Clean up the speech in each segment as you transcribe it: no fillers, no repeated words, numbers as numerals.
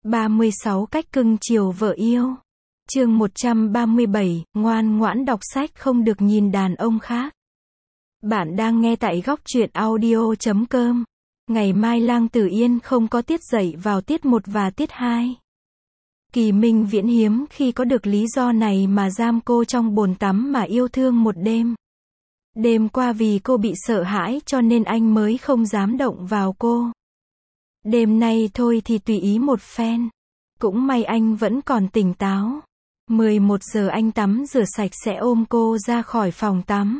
36 cách cưng chiều vợ yêu. Chương 137, ngoan ngoãn đọc sách không được nhìn đàn ông khác. Bạn đang nghe tại góc truyện audio.com. Ngày mai Lang Tử Yên không có tiết dạy vào tiết 1 và tiết 2. Kỳ Minh Viễn hiếm khi có được lý do này mà giam cô trong bồn tắm mà yêu thương một đêm. Đêm qua vì cô bị sợ hãi cho nên anh mới không dám động vào cô. Đêm nay thôi thì tùy ý một phen. Cũng may anh vẫn còn tỉnh táo. 11 giờ anh tắm rửa sạch sẽ ôm cô ra khỏi phòng tắm.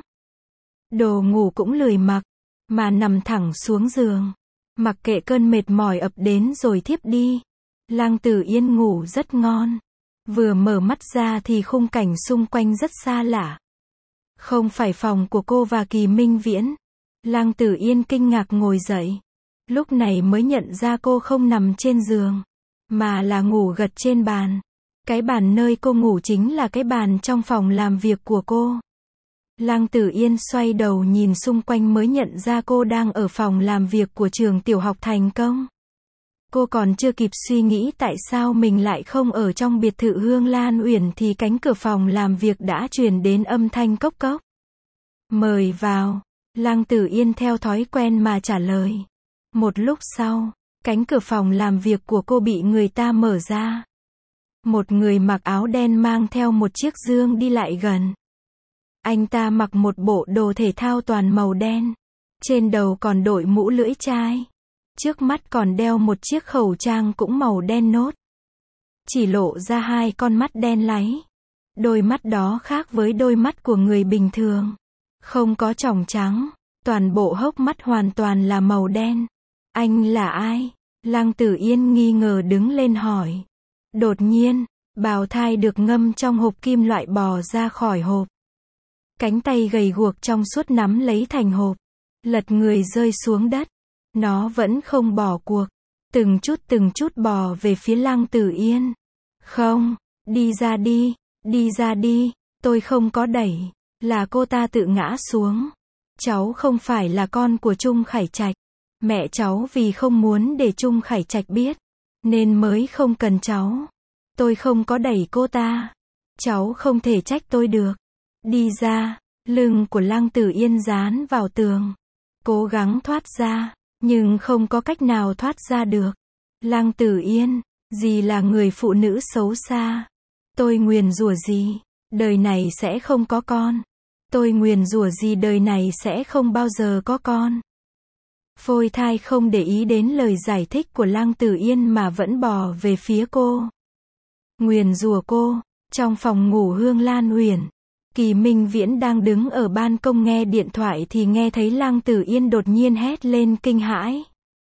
Đồ ngủ cũng lười mặc, mà nằm thẳng xuống giường. Mặc kệ cơn mệt mỏi ập đến rồi thiếp đi. Lang Tử Yên ngủ rất ngon. Vừa mở mắt ra thì khung cảnh xung quanh rất xa lạ. Không phải phòng của cô và Kỳ Minh Viễn. Lang Tử Yên kinh ngạc ngồi dậy. Lúc này mới nhận ra cô không nằm trên giường, mà là ngủ gật trên bàn. Cái bàn nơi cô ngủ chính là cái bàn trong phòng làm việc của cô. Lang Tử Yên xoay đầu nhìn xung quanh mới nhận ra cô đang ở phòng làm việc của trường tiểu học Thành Công. Cô còn chưa kịp suy nghĩ tại sao mình lại không ở trong biệt thự Hương Lan Uyển thì cánh cửa phòng làm việc đã truyền đến âm thanh cốc cốc. Mời vào. Lang Tử Yên theo thói quen mà trả lời. Một lúc sau, cánh cửa phòng làm việc của cô bị người ta mở ra. Một người mặc áo đen mang theo một chiếc dương đi lại gần. Anh ta mặc một bộ đồ thể thao toàn màu đen. Trên đầu còn đội mũ lưỡi chai. Trước mắt còn đeo một chiếc khẩu trang cũng màu đen nốt. Chỉ lộ ra hai con mắt đen láy. Đôi mắt đó khác với đôi mắt của người bình thường. Không có tròng trắng. Toàn bộ hốc mắt hoàn toàn là màu đen. Anh là ai? Lang Tử Yên nghi ngờ đứng lên hỏi. Đột nhiên, bào thai được ngâm trong hộp kim loại bò ra khỏi hộp. Cánh tay gầy guộc trong suốt nắm lấy thành hộp. Lật người rơi xuống đất. Nó vẫn không bỏ cuộc. Từng chút bò về phía Lang Tử Yên. Không, đi ra đi, tôi không có đẩy. Là cô ta tự ngã xuống. Cháu không phải là con của Trung Khải Trạch. Mẹ cháu vì không muốn để Trung Khải Trạch biết, nên mới không cần cháu. Tôi không có đẩy cô ta. Cháu không thể trách tôi được. Đi ra. Lưng của Lang Tử Yên dán vào tường. Cố gắng thoát ra, nhưng không có cách nào thoát ra được. Lang Tử Yên, dì là người phụ nữ xấu xa. Tôi nguyền rủa dì, đời này sẽ không có con. Tôi nguyền rủa dì đời này sẽ không bao giờ có con. Phôi thai không để ý đến lời giải thích của Lang Tử Yên mà vẫn bò về phía cô. Nguyền rủa cô. Trong phòng ngủ Hương Lan Uyển, Kỳ Minh Viễn đang đứng ở ban công nghe điện thoại thì nghe thấy Lang Tử Yên đột nhiên hét lên kinh hãi.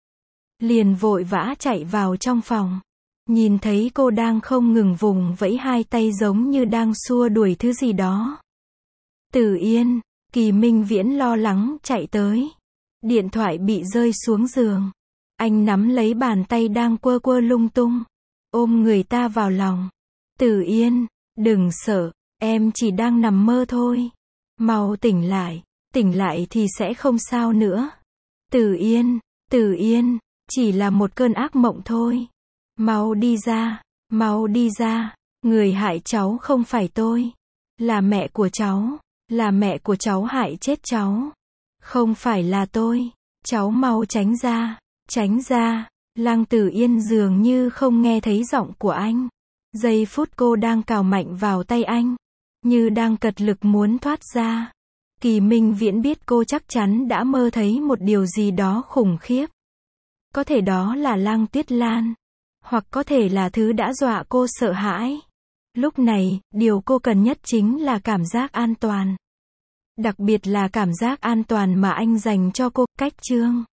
Liền vội vã chạy vào trong phòng. Nhìn thấy cô đang không ngừng vùng vẫy hai tay giống như đang xua đuổi thứ gì đó. Tử Yên, Kỳ Minh Viễn lo lắng chạy tới. Điện thoại bị rơi xuống giường. Anh nắm lấy bàn tay đang quơ quơ lung tung. Ôm người ta vào lòng. Tử Yên, đừng sợ, em chỉ đang nằm mơ thôi. Mau tỉnh lại thì sẽ không sao nữa. Tử Yên, chỉ là một cơn ác mộng thôi. Mau đi ra, người hại cháu không phải tôi. Là mẹ của cháu hại chết cháu. Không phải là tôi. Cháu mau tránh ra. Lang Tử Yên dường như không nghe thấy giọng của anh. Giây phút cô đang cào mạnh vào tay anh, như đang cật lực muốn thoát ra. Kỳ Minh Viễn biết cô chắc chắn đã mơ thấy một điều gì đó khủng khiếp. Có thể đó là Lang Tuyết Lan, hoặc có thể là thứ đã dọa cô sợ hãi. Lúc này, điều cô cần nhất chính là cảm giác an toàn. Đặc biệt là cảm giác an toàn mà anh dành cho cô. Cách chương